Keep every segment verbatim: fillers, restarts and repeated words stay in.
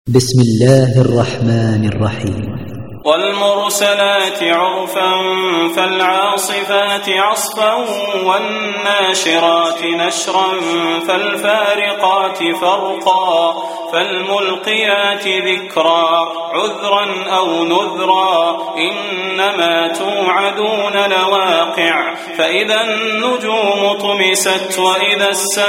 بسم الله الرحمن الرحيم. والمرسلات عرفا فالعاصفات عصفا والناشرات نشرا فالفارقات فرقا فالملقيات ذكرا عذرا أو نذرا إنما توعدون لواقع فإذا النجوم طمست وإذا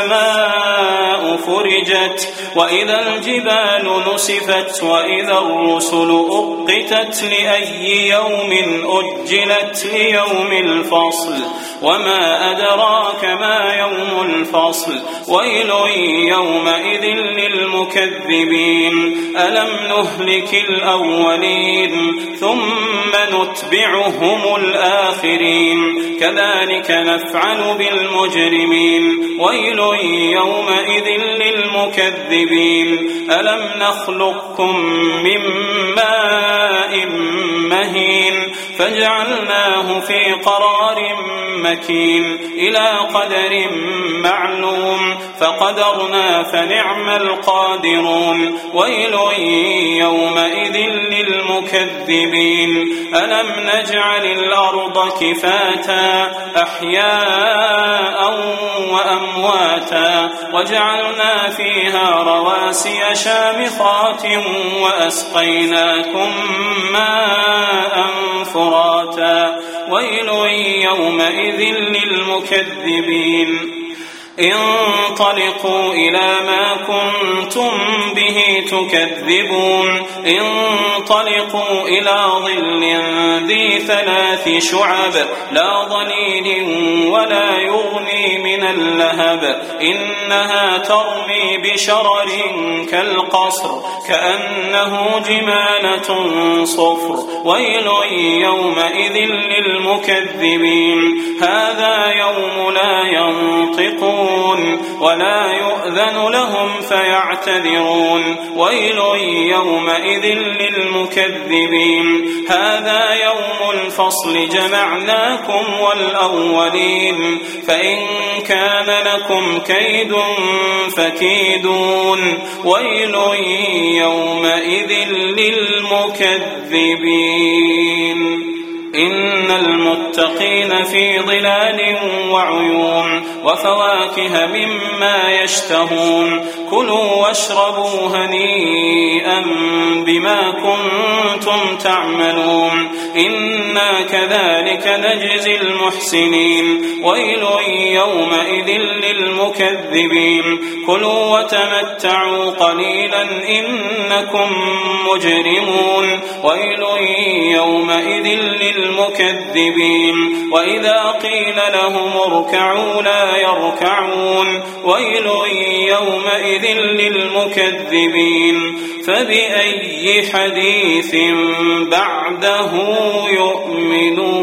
السماء فرجت وإذا الجبال نسفت وإذا الرسل أقتت لأي يوم أجلت ليوم الفصل وما أدراك ما يوم الفصل ويل يومئذ للمكذبين ألم نهلك الأولين ثم نتبعهم الآخرين كذلك نفعل بالمجرمين ويل يومئذ للمكذبين ألم نخلقكم من ماء مهين فجعلناه في قرار مكين إلى قدر معلوم فقدرنا فنعم القادرون ويل يومئذ للمكذبين ألم نجعل الأرض كفاتا أحياء وأمواتا وجعلنا فيها رواسي شامخات وأسقيناكم ماء فراتا ويل يومئذ للمكذبين انطلقوا إلى ما كنتم به تكذبون انطلقوا إلى ظل ذي ثلاث شعب لا ظليل ولا يغني من اللهب إنها ترمي بشرر كالقصر كأنه جمالة صفر ويل يومئذ للمكذبين هذا يوم لا ينطقون ولا يؤذن لهم فيعتذرون ويل يومئذ للمكذبين هذا يوم الفصل جمعناكم والأولين فإن كان لكم كيد فكيدون ويل يومئذ للمكذبين إن المتقين في ظلال وعيون وفواكه مما يشتهون كلوا واشربوا هنيئا بما كنتم تعملون إنا كذلك نجزي المحسنين ويل يومئذ للمكذبين كلوا وتمتعوا قليلا إنكم مجرمون ويل يومئذ للمكذبين وإذا قيل لهم اركعوا لا يركعون ويل يومئذ للمكذبين فبأي حديث بعده يؤمنون.